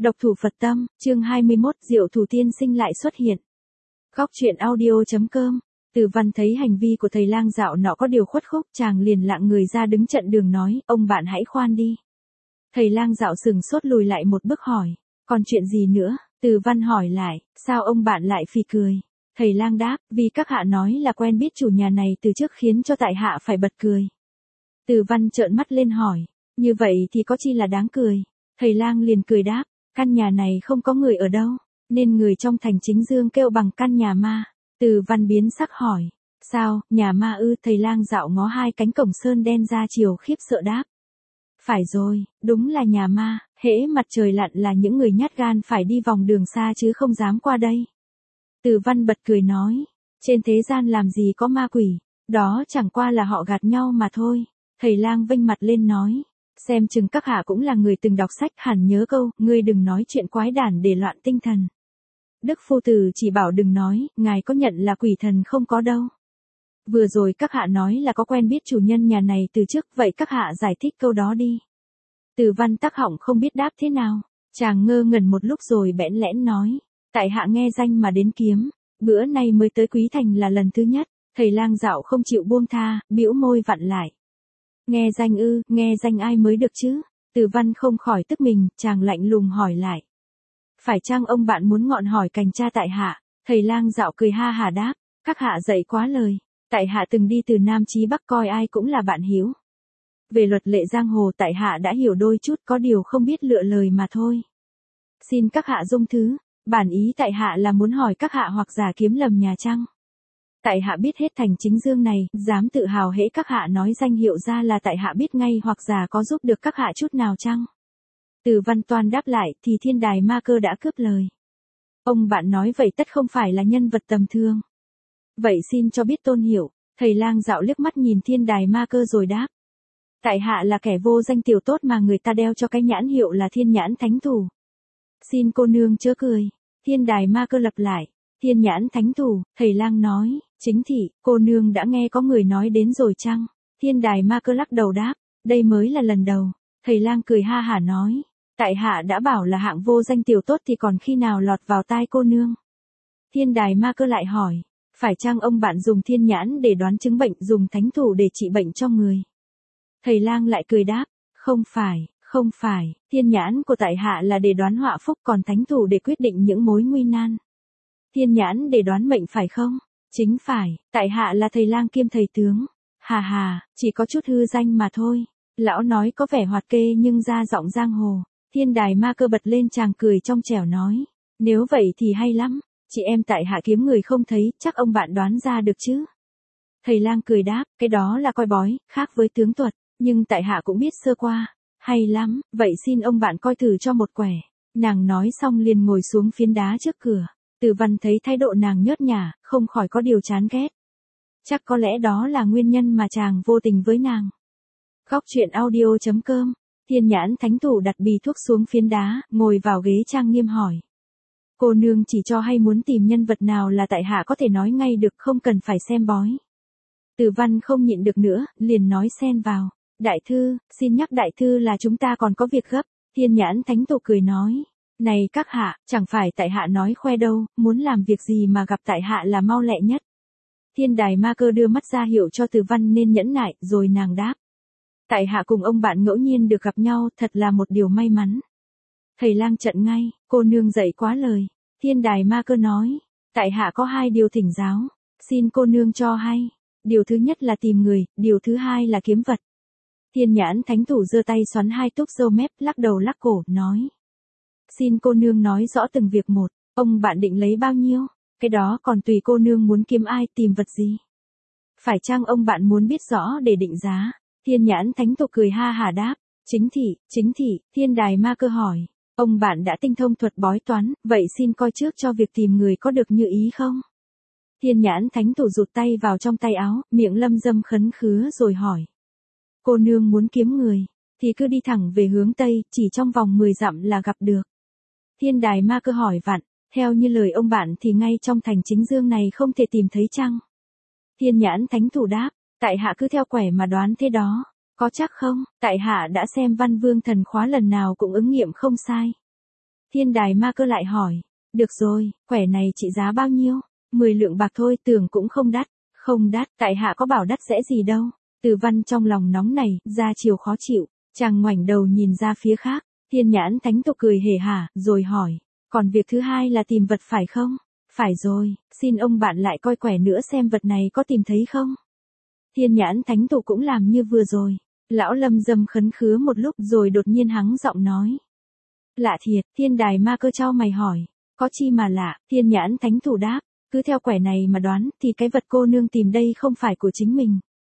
Độc thủ Phật tâm, chương 21, Diệu Thủ Tiên Sinh lại xuất hiện. Góc truyện audio.com. Từ Văn thấy hành vi của thầy lang dạo nọ có điều khuất khúc, chàng liền lặng người ra đứng trận đường nói, ông bạn hãy khoan đi. Thầy lang dạo sừng sốt lùi lại một bước hỏi, còn chuyện gì nữa? Từ Văn hỏi lại, sao ông bạn lại phì cười? Thầy lang đáp, vì các hạ nói là quen biết chủ nhà này từ trước khiến cho tại hạ phải bật cười. Từ Văn trợn mắt lên hỏi, như vậy thì có chi là đáng cười? Thầy lang liền cười đáp, căn nhà này không có người ở đâu, nên người trong thành Chính Dương kêu bằng căn nhà ma. Từ Văn biến sắc hỏi, sao, nhà ma ư? Thầy lang dạo ngó hai cánh cổng sơn đen ra chiều khiếp sợ đáp. Phải rồi, đúng là nhà ma, hễ mặt trời lặn là những người nhát gan phải đi vòng đường xa chứ không dám qua đây. Từ Văn bật cười nói, trên thế gian làm gì có ma quỷ, đó chẳng qua là họ gạt nhau mà thôi. Thầy lang vênh mặt lên nói, xem chừng các hạ cũng là người từng đọc sách hẳn nhớ câu, ngươi đừng nói chuyện quái đản để loạn tinh thần. Đức Phu Tử chỉ bảo đừng nói, ngài có nhận là quỷ thần không có đâu. Vừa rồi các hạ nói là có quen biết chủ nhân nhà này từ trước, vậy các hạ giải thích câu đó đi. Từ Văn tắc họng không biết đáp thế nào, chàng ngơ ngẩn một lúc rồi bẽn lẽn nói, tại hạ nghe danh mà đến kiếm, bữa nay mới tới Quý Thành là lần thứ nhất. Thầy lang dạo không chịu buông tha, bĩu môi vặn lại. Nghe danh ư, nghe danh ai mới được chứ? Từ Văn không khỏi tức mình, chàng lạnh lùng hỏi lại. Phải chăng ông bạn muốn ngọn hỏi cành cha tại hạ? Thầy lang dạo cười ha hà đáp, các hạ dạy quá lời, tại hạ từng đi từ Nam chí Bắc coi ai cũng là bạn hiếu. Về luật lệ giang hồ tại hạ đã hiểu đôi chút, có điều không biết lựa lời mà thôi. Xin các hạ dung thứ, bản ý tại hạ là muốn hỏi các hạ hoặc giả kiếm lầm nhà chăng? Tại hạ biết hết thành Chính Dương này, dám tự hào hễ các hạ nói danh hiệu ra là tại hạ biết ngay hoặc giả có giúp được các hạ chút nào chăng? Từ Văn toan đáp lại thì thiên đài ma cơ đã cướp lời. Ông bạn nói vậy tất không phải là nhân vật tầm thường. Vậy xin cho biết tôn hiệu. Thầy lang dạo liếc mắt nhìn thiên đài ma cơ rồi đáp. Tại hạ là kẻ vô danh tiểu tốt mà người ta đeo cho cái nhãn hiệu là Thiên Nhãn Thánh Thủ. Xin cô nương chớ cười. Thiên đài ma cơ lặp lại. Thiên Nhãn Thánh Thủ, thầy lang nói, chính thị, cô nương đã nghe có người nói đến rồi chăng? Thiên đài ma cơ lắc đầu đáp, đây mới là lần đầu. Thầy lang cười ha hả nói, tại hạ đã bảo là hạng vô danh tiểu tốt thì còn khi nào lọt vào tai cô nương? Thiên đài ma cơ lại hỏi, phải chăng ông bạn dùng thiên nhãn để đoán chứng bệnh, dùng thánh thủ để trị bệnh cho người? Thầy lang lại cười đáp, không phải, thiên nhãn của tại hạ là để đoán họa phúc, còn thánh thủ để quyết định những mối nguy nan. Thiên nhãn để đoán mệnh phải không? Chính phải, tại hạ là thầy lang kiêm thầy tướng. Hà hà, chỉ có chút hư danh mà thôi. Lão nói có vẻ hoạt kê nhưng ra giọng giang hồ. Thiên đài ma cơ bật lên chàng cười trong trẻo nói. Nếu vậy thì hay lắm, chị em tại hạ kiếm người không thấy, chắc ông bạn đoán ra được chứ? Thầy lang cười đáp, cái đó là coi bói, khác với tướng thuật, nhưng tại hạ cũng biết sơ qua. Hay lắm, vậy xin ông bạn coi thử cho một quẻ. Nàng nói xong liền ngồi xuống phiến đá trước cửa. Từ Văn thấy thái độ nàng nhớt nhả, không khỏi có điều chán ghét. Chắc có lẽ đó là nguyên nhân mà chàng vô tình với nàng. Góc truyện audio.com. Thiên Nhãn Thánh Thủ đặt bì thuốc xuống phiến đá, ngồi vào ghế trang nghiêm hỏi. Cô nương chỉ cho hay muốn tìm nhân vật nào là tại hạ có thể nói ngay được, không cần phải xem bói. Từ Văn không nhịn được nữa, liền nói xen vào. Đại thư, xin nhắc đại thư là chúng ta còn có việc gấp. Thiên Nhãn Thánh Thủ cười nói. Này các hạ, chẳng phải tại hạ nói khoe đâu, muốn làm việc gì mà gặp tại hạ là mau lẹ nhất. Thiên đài ma cơ đưa mắt ra hiệu cho Từ Văn nên nhẫn nại, rồi nàng đáp. Tại hạ cùng ông bạn ngẫu nhiên được gặp nhau, thật là một điều may mắn. Thầy lang trận ngay, cô nương dạy quá lời. Thiên đài ma cơ nói, tại hạ có 2 điều thỉnh giáo, xin cô nương cho hay. Điều thứ nhất là tìm người, điều thứ hai là kiếm vật. Thiên Nhãn Thánh Thủ giơ tay xoắn 2 túc râu mép, lắc đầu lắc cổ, nói. Xin cô nương nói rõ từng việc một, ông bạn định lấy bao nhiêu? Cái đó còn tùy cô nương muốn kiếm ai, tìm vật gì. Phải chăng ông bạn muốn biết rõ để định giá? Thiên Nhãn Thánh Thủ cười ha hà đáp, chính thị, thiên đài ma cơ hỏi. Ông bạn đã tinh thông thuật bói toán, vậy xin coi trước cho việc tìm người có được như ý không? Thiên Nhãn Thánh Thủ rụt tay vào trong tay áo, miệng lâm dâm khấn khứa rồi hỏi. Cô nương muốn kiếm người, thì cứ đi thẳng về hướng Tây, chỉ trong vòng 10 dặm là gặp được. Thiên đài ma cơ hỏi vặn, theo như lời ông bạn thì ngay trong thành Chính Dương này không thể tìm thấy chăng? Thiên Nhãn Thánh Thủ đáp, tại hạ cứ theo quẻ mà đoán thế đó, có chắc không? Tại hạ đã xem Văn Vương Thần Khóa lần nào cũng ứng nghiệm không sai. Thiên đài ma cơ lại hỏi. Được rồi, quẻ này trị giá bao nhiêu? 10 lượng bạc thôi, tưởng cũng không đắt. Không đắt, tại hạ có bảo đắt sẽ gì đâu. Từ Văn trong lòng nóng này, ra chiều khó chịu, chàng ngoảnh đầu nhìn ra phía khác. Thiên Nhãn Thánh Tụ cười hề hả, rồi hỏi. Còn việc thứ hai là tìm vật phải không? Phải rồi, xin ông bạn lại coi quẻ nữa xem vật này có tìm thấy không? Thiên Nhãn Thánh Tụ cũng làm như vừa rồi. Lão Lâm dâm khấn khứa một lúc rồi đột nhiên hắng giọng nói. Lạ thiệt, Thiên đài ma cơ chau mày hỏi. Có chi mà lạ, Thiên Nhãn Thánh Tụ đáp. Cứ theo quẻ này mà đoán thì cái vật cô nương tìm đây không phải của chính mình.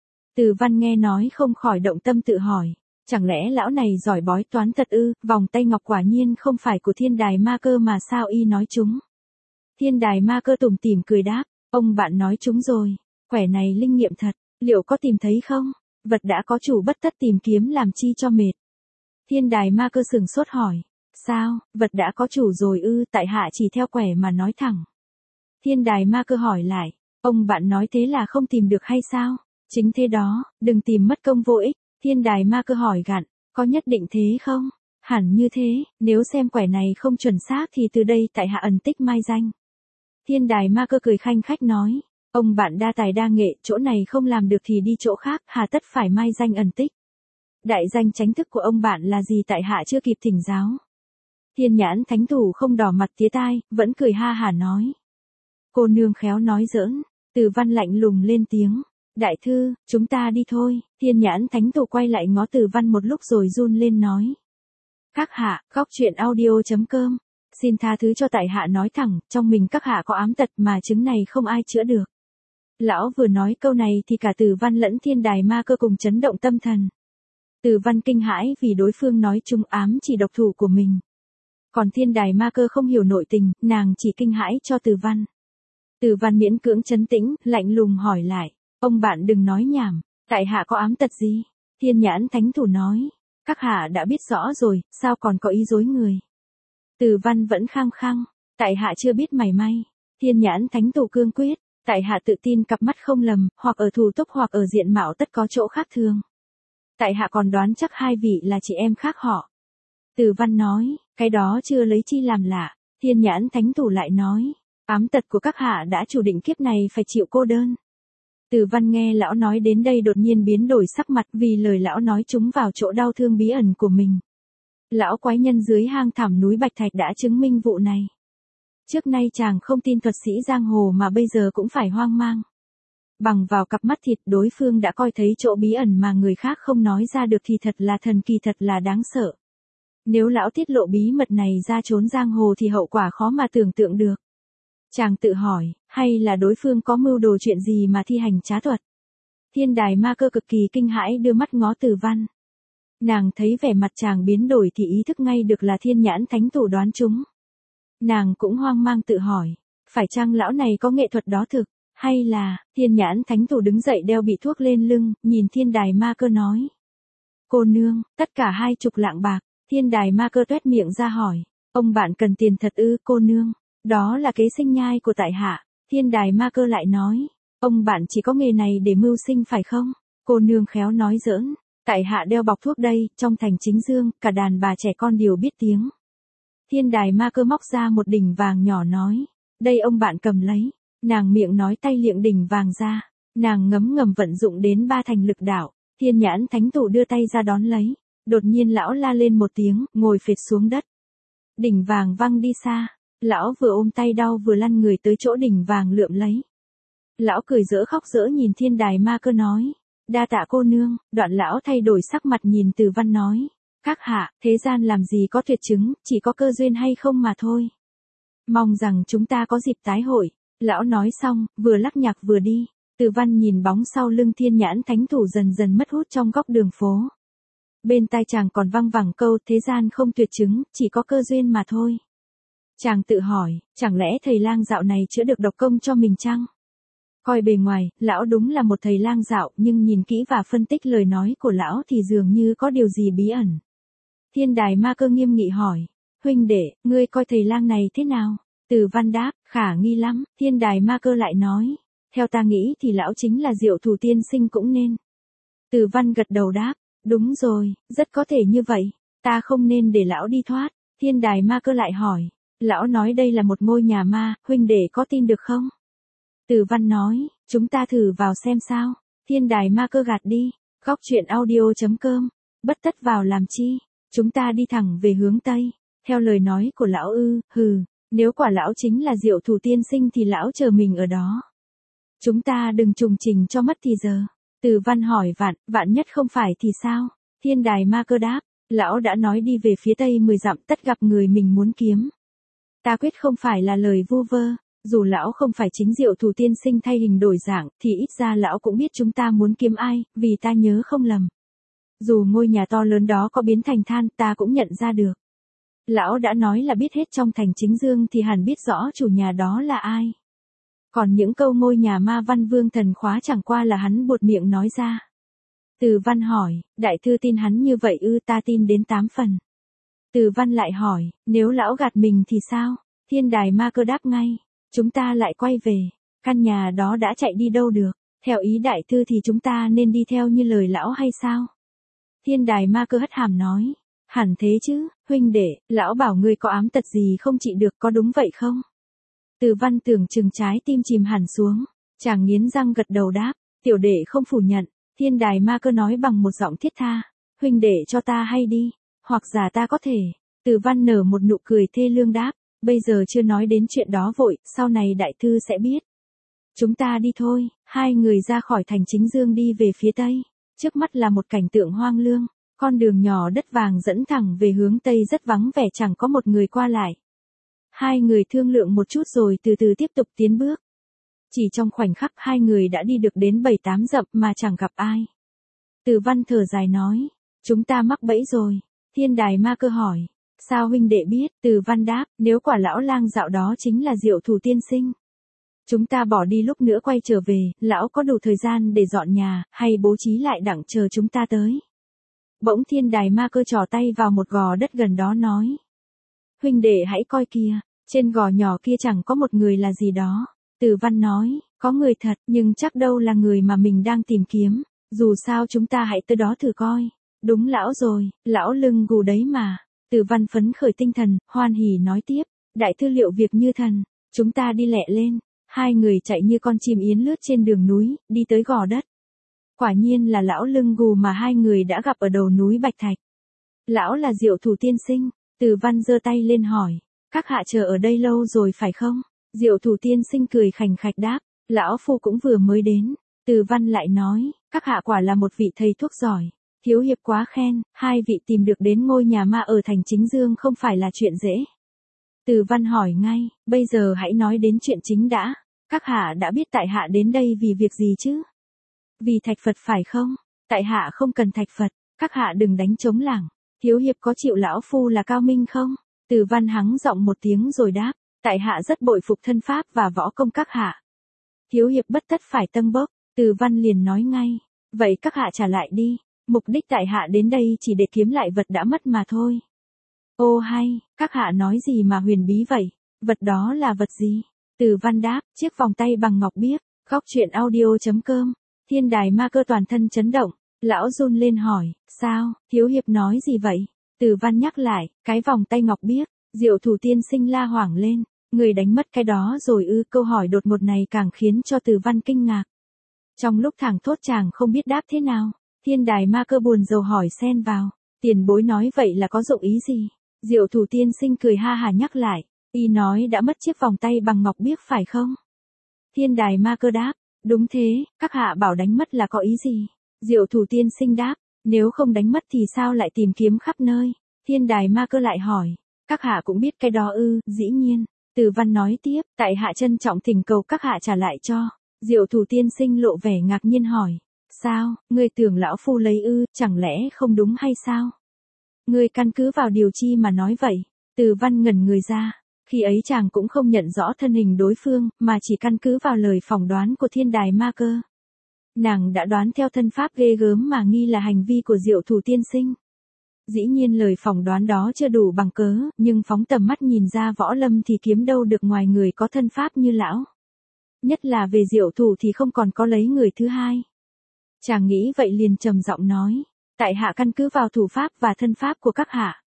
Từ Văn nghe nói không khỏi động tâm tự hỏi. Chẳng lẽ lão này giỏi bói toán thật ư? Vòng tay ngọc quả nhiên không phải của Thiên đài ma cơ mà sao y nói chúng. Thiên đài ma cơ tủm tỉm cười đáp. Ông bạn nói chúng rồi. Quẻ này linh nghiệm thật. Liệu có tìm thấy không? Vật đã có chủ bất tất tìm kiếm làm chi cho mệt. Thiên đài ma cơ sừng sốt hỏi. Sao, vật đã có chủ rồi ư? Tại hạ chỉ theo quẻ mà nói thẳng. Thiên đài ma cơ hỏi lại. Ông bạn nói thế là không tìm được hay sao? Chính thế đó, đừng tìm mất công vô ích. Thiên đài ma cơ hỏi gặn. Có nhất định thế không? Hẳn như thế, nếu xem quẻ này không chuẩn xác thì từ đây tại hạ ẩn tích mai danh. Thiên đài ma cơ cười khanh khách nói. Ông bạn đa tài đa nghệ, chỗ này không làm được thì đi chỗ khác, hà tất phải mai danh ẩn tích. Đại danh chánh thức của ông bạn là gì tại hạ chưa kịp thỉnh giáo. Thiên Nhãn Thánh Tụ không đỏ mặt tía tai, vẫn cười ha hả nói. Cô nương khéo nói giỡn. Từ Văn lạnh lùng lên tiếng. Đại thư, chúng ta đi thôi. Thiên Nhãn Thánh Tụ quay lại ngó Từ Văn một lúc rồi run lên nói. Các hạ, góc truyện audio.com. Xin tha thứ cho tại hạ nói thẳng, trong mình các hạ có ám tật mà chứng này không ai chữa được. Lão vừa nói câu này thì cả Từ Văn lẫn Thiên đài ma cơ cùng chấn động tâm thần. Từ Văn kinh hãi vì đối phương nói chung ám chỉ độc thủ của mình. Còn Thiên đài ma cơ không hiểu nội tình, nàng chỉ kinh hãi cho Từ Văn. Từ Văn miễn cưỡng trấn tĩnh, lạnh lùng hỏi lại. Ông bạn đừng nói nhảm, tại hạ có ám tật gì? Thiên Nhãn Thánh Tụ nói. Các hạ đã biết rõ rồi, sao còn có ý dối người? Từ Văn vẫn khăng khăng. Tại hạ chưa biết mảy may. Thiên Nhãn Thánh Tụ cương quyết. Tại hạ tự tin cặp mắt không lầm, hoặc ở thủ túc hoặc ở diện mạo tất có chỗ khác thường. Tại hạ còn đoán chắc hai vị là chị em khác họ. Từ Văn nói, cái đó chưa lấy chi làm lạ. Thiên Nhãn Thánh Tụ lại nói, ám tật của các hạ đã chủ định kiếp này phải chịu cô đơn. Từ Văn nghe lão nói đến đây đột nhiên biến đổi sắc mặt vì lời lão nói trúng vào chỗ đau thương bí ẩn của mình. Lão quái nhân dưới hang thẳm núi Bạch Thạch đã chứng minh vụ này. Trước nay chàng không tin thuật sĩ giang hồ mà bây giờ cũng phải hoang mang. Bằng vào cặp mắt thịt đối phương đã coi thấy chỗ bí ẩn mà người khác không nói ra được thì thật là thần kỳ, thật là đáng sợ. Nếu lão tiết lộ bí mật này ra trốn giang hồ thì hậu quả khó mà tưởng tượng được. Chàng tự hỏi, hay là đối phương có mưu đồ chuyện gì mà thi hành trá thuật? Thiên đài ma cơ cực kỳ kinh hãi đưa mắt ngó Từ Văn. Nàng thấy vẻ mặt chàng biến đổi thì ý thức ngay được là Thiên Nhãn Thánh Tụ đoán chúng. Nàng cũng hoang mang tự hỏi, phải chăng lão này có nghệ thuật đó thực, hay là, Thiên Nhãn Thánh Tụ đứng dậy đeo bị thuốc lên lưng, nhìn Thiên đài ma cơ nói. Cô nương, tất cả 20 lạng bạc. Thiên đài ma cơ toét miệng ra hỏi, ông bạn cần tiền thật ư? Cô nương, đó là kế sinh nhai của tại hạ. Thiên đài ma cơ lại nói, ông bạn chỉ có nghề này để mưu sinh phải không? Cô nương khéo nói giỡn, tại hạ đeo bọc thuốc đây, trong thành Chính Dương, cả đàn bà trẻ con đều biết tiếng. Thiên đài ma cơ móc ra một đỉnh vàng nhỏ nói, đây ông bạn cầm lấy. Nàng miệng nói tay liệng đỉnh vàng ra, nàng ngấm ngầm vận dụng đến 3 thành lực đạo. Thiên Nhãn Thánh Tụ đưa tay ra đón lấy. Đột nhiên lão la lên một tiếng, ngồi phệt xuống đất. Đỉnh vàng văng đi xa. Lão vừa ôm tay đau vừa lăn người tới chỗ đỉnh vàng lượm lấy. Lão cười giỡn khóc giỡn nhìn Thiên đài ma cơ nói, đa tạ cô nương. Đoạn lão thay đổi sắc mặt nhìn Từ Văn nói, các hạ, thế gian làm gì có tuyệt chứng, chỉ có cơ duyên hay không mà thôi. Mong rằng chúng ta có dịp tái hội. Lão nói xong, vừa lắc nhạc vừa đi. Từ Văn nhìn bóng sau lưng Thiên Nhãn Thánh Tụ dần dần mất hút trong góc đường phố. Bên tai chàng còn văng vẳng câu thế gian không tuyệt chứng, chỉ có cơ duyên mà thôi. Chàng tự hỏi, chẳng lẽ thầy lang dạo này chữa được độc công cho mình chăng? Coi bề ngoài, lão đúng là một thầy lang dạo, nhưng nhìn kỹ và phân tích lời nói của lão thì dường như có điều gì bí ẩn. Thiên đài ma cơ nghiêm nghị hỏi, huynh đệ, ngươi coi thầy lang này thế nào? Từ Văn đáp, khả nghi lắm. Thiên đài ma cơ lại nói, theo ta nghĩ thì lão chính là Diệu Thủ tiên sinh cũng nên. Từ Văn gật đầu đáp, đúng rồi, rất có thể như vậy, ta không nên để lão đi thoát. Thiên đài ma cơ lại hỏi. Lão nói đây là một ngôi nhà ma, huynh đệ có tin được không? Từ Văn nói, chúng ta thử vào xem sao. Thiên đài ma cơ gạt đi. Góc truyện audio.com. Bất tất vào làm chi. Chúng ta đi thẳng về hướng Tây. Theo lời nói của lão nếu quả lão chính là Diệu Thủ tiên sinh thì lão chờ mình ở đó. Chúng ta đừng trùng trình cho mất thì giờ. Từ Văn hỏi vạn nhất không phải thì sao? Thiên đài ma cơ đáp, lão đã nói đi về phía Tây 10 dặm tất gặp người mình muốn kiếm. Ta quyết không phải là lời vu vơ, dù lão không phải chính Diệu Thủ tiên sinh thay hình đổi dạng, thì ít ra lão cũng biết chúng ta muốn kiếm ai, vì ta nhớ không lầm. Dù ngôi nhà to lớn đó có biến thành than, ta cũng nhận ra được. Lão đã nói là biết hết trong thành Chính Dương thì hẳn biết rõ chủ nhà đó là ai. Còn những câu ngôi nhà ma Văn Vương thần khóa chẳng qua là hắn buột miệng nói ra. Từ Văn hỏi, đại thư tin hắn như vậy ta tin đến 8 phần. Từ Văn lại hỏi, nếu lão gạt mình thì sao? Thiên đài ma cơ đáp ngay, chúng ta lại quay về, căn nhà đó đã chạy đi đâu được, theo ý đại thư thì chúng ta nên đi theo như lời lão hay sao? Thiên đài ma cơ hất hàm nói, hẳn thế chứ, huynh đệ, lão bảo ngươi có ám tật gì không trị được có đúng vậy không? Từ Văn tưởng chừng trái tim chìm hẳn xuống, chàng nghiến răng gật đầu đáp, tiểu đệ không phủ nhận. Thiên đài ma cơ nói bằng một giọng thiết tha, huynh đệ cho ta hay đi, hoặc giả ta có thể. Từ Văn nở một nụ cười thê lương đáp, bây giờ chưa nói đến chuyện đó vội, sau này đại thư sẽ biết. Chúng ta đi thôi. Hai người ra khỏi thành Chính Dương đi về phía Tây, trước mắt là một cảnh tượng hoang lương, con đường nhỏ đất vàng dẫn thẳng về hướng Tây rất vắng vẻ chẳng có một người qua lại. Hai người thương lượng một chút rồi từ từ tiếp tục tiến bước. Chỉ trong khoảnh khắc hai người đã đi được đến 7-8 dặm mà chẳng gặp ai. Từ Văn thở dài nói, chúng ta mắc bẫy rồi. Thiên đài ma cơ hỏi, sao huynh đệ biết? Từ Văn đáp, nếu quả lão lang dạo đó chính là Diệu Thủ tiên sinh. Chúng ta bỏ đi lúc nữa quay trở về, lão có đủ thời gian để dọn nhà, hay bố trí lại đặng chờ chúng ta tới. Bỗng thiên đài ma cơ trỏ tay vào một gò đất gần đó nói. Huynh đệ hãy coi kìa, trên gò nhỏ kia chẳng có một người là gì đó. Từ Văn nói, có người thật, nhưng chắc đâu là người mà mình đang tìm kiếm, dù sao chúng ta hãy tới đó thử coi. Đúng lão rồi, lão lưng gù đấy mà. Từ Văn phấn khởi tinh thần, hoan hỉ nói tiếp, đại thư liệu việc như thần, chúng ta đi lẹ lên. Hai người chạy như con chim yến lướt trên đường núi, đi tới gò đất. Quả nhiên là lão lưng gù mà hai người đã gặp ở đầu núi Bạch Thạch. Lão là Diệu Thủ tiên sinh. Từ Văn giơ tay lên hỏi, các hạ chờ ở đây lâu rồi phải không? Diệu Thủ tiên sinh cười khành khạch đáp, lão phu cũng vừa mới đến. Từ Văn lại nói, các hạ quả là một vị thầy thuốc giỏi. Thiếu hiệp quá khen, hai vị tìm được đến ngôi nhà ma ở thành Chính Dương không phải là chuyện dễ. Từ Văn hỏi ngay, bây giờ hãy nói đến chuyện chính đã. Các hạ đã biết tại hạ đến đây vì việc gì chứ? Vì thạch Phật phải không? Tại hạ không cần thạch Phật, các hạ đừng đánh trống lảng. Thiếu hiệp có chịu lão phu là cao minh không? Từ Văn hắng giọng một tiếng rồi đáp, tại hạ rất bội phục thân pháp và võ công các hạ. Thiếu hiệp bất tất phải tâng bốc. Từ Văn liền nói ngay, vậy các hạ trả lại đi, mục đích tại hạ đến đây chỉ để kiếm lại vật đã mất mà thôi. Ô hay, các hạ nói gì mà huyền bí vậy, vật đó là vật gì? Từ Văn đáp, chiếc vòng tay bằng ngọc biếc. Góc truyện audio.com. Thiên đài ma cơ toàn thân chấn động, lão run lên hỏi, sao, thiếu hiệp nói gì vậy? Từ Văn nhắc lại, cái vòng tay ngọc biếc. Diệu Thủ tiên sinh la hoảng lên, người đánh mất cái đó rồi câu hỏi đột ngột này càng khiến cho Từ Văn kinh ngạc. Trong lúc thảng thốt chàng không biết đáp thế nào, thiên đài ma cơ buồn rầu hỏi xen vào, tiền bối nói vậy là có dụng ý gì? Diệu Thủ tiên sinh cười ha hà nhắc lại, y nói đã mất chiếc vòng tay bằng ngọc biếc phải không? Thiên đài ma cơ đáp, đúng thế, các hạ bảo đánh mất là có ý gì? Diệu Thủ tiên sinh đáp, nếu không đánh mất thì sao lại tìm kiếm khắp nơi? Thiên đài ma cơ lại hỏi, các hạ cũng biết cái đó dĩ nhiên. Từ Văn nói tiếp, tại hạ trân trọng thỉnh cầu các hạ trả lại cho. Diệu Thủ tiên sinh lộ vẻ ngạc nhiên hỏi, sao, ngươi tưởng lão phu lấy chẳng lẽ không đúng hay sao? Ngươi căn cứ vào điều chi mà nói vậy? Từ Văn ngẩn người ra, khi ấy chàng cũng không nhận rõ thân hình đối phương, mà chỉ căn cứ vào lời phỏng đoán của thiên đài ma cơ. Nàng đã đoán theo thân pháp ghê gớm mà nghi là hành vi của Diệu Thủ tiên sinh. Dĩ nhiên lời phỏng đoán đó chưa đủ bằng cớ, nhưng phóng tầm mắt nhìn ra võ lâm thì kiếm đâu được ngoài người có thân pháp như lão. Nhất là về Diệu Thủ thì không còn có lấy người thứ hai. Chàng nghĩ vậy liền trầm giọng nói, tại hạ căn cứ vào thủ pháp và thân pháp của các hạ.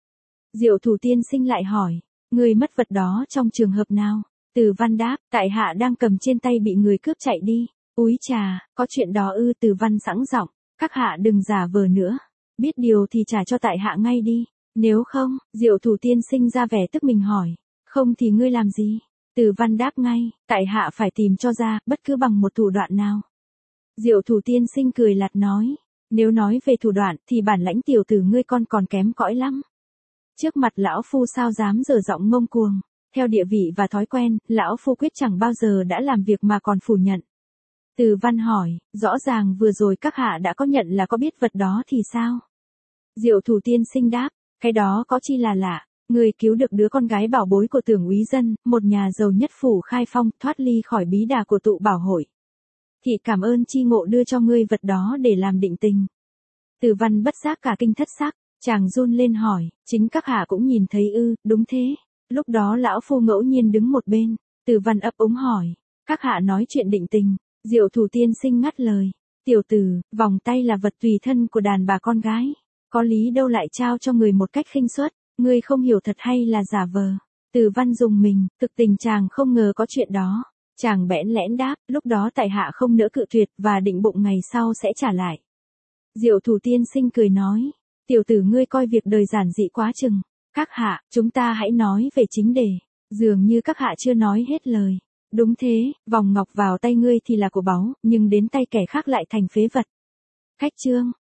Diệu thủ tiên sinh lại hỏi, ngươi mất vật đó trong trường hợp nào? Từ Văn đáp, tại hạ đang cầm trên tay bị người cướp chạy đi. Úi chà, có chuyện đó ư? Từ Văn sẵn giọng, các hạ đừng giả vờ nữa. Biết điều thì trả cho tại hạ ngay đi. Nếu không, Diệu thủ tiên sinh ra vẻ tức mình hỏi, không thì ngươi làm gì? Từ Văn đáp ngay, tại hạ phải tìm cho ra, bất cứ bằng một thủ đoạn nào. Diệu thủ tiên sinh cười lạt nói, nếu nói về thủ đoạn thì bản lãnh tiểu tử ngươi còn kém cỏi lắm. Trước mặt lão phu sao dám dở giọng ngông cuồng, theo địa vị và thói quen, lão phu quyết chẳng bao giờ đã làm việc mà còn phủ nhận. Từ Văn hỏi, rõ ràng vừa rồi các hạ đã có nhận là có biết vật đó thì sao? Diệu thủ tiên sinh đáp, cái đó có chi là lạ, người cứu được đứa con gái bảo bối của Tưởng úy dân, một nhà giàu nhất phủ Khai Phong, thoát ly khỏi bí đà của tụ bảo hội. Thì cảm ơn chi ngộ đưa cho ngươi vật đó để làm định tình. Từ Văn bất giác cả kinh thất sắc, chàng run lên hỏi, chính các hạ cũng nhìn thấy ư? Đúng thế. Lúc đó lão phu ngẫu nhiên đứng một bên, Từ Văn ấp úng hỏi, các hạ nói chuyện định tình. Diệu thủ tiên sinh ngắt lời, tiểu tử, vòng tay là vật tùy thân của đàn bà con gái, có lý đâu lại trao cho người một cách khinh suất, ngươi không hiểu thật hay là giả vờ? Từ Văn dùng mình, thực tình chàng không ngờ có chuyện đó. Chàng bẽn lẽn đáp, lúc đó tại hạ không nỡ cự tuyệt và định bụng ngày sau sẽ trả lại. Diệu thủ tiên sinh cười nói, tiểu tử ngươi coi việc đời giản dị quá chừng. Các hạ, chúng ta hãy nói về chính đề. Dường như các hạ chưa nói hết lời. Đúng thế, vòng ngọc vào tay ngươi thì là của báu, nhưng đến tay kẻ khác lại thành phế vật. Khách chương.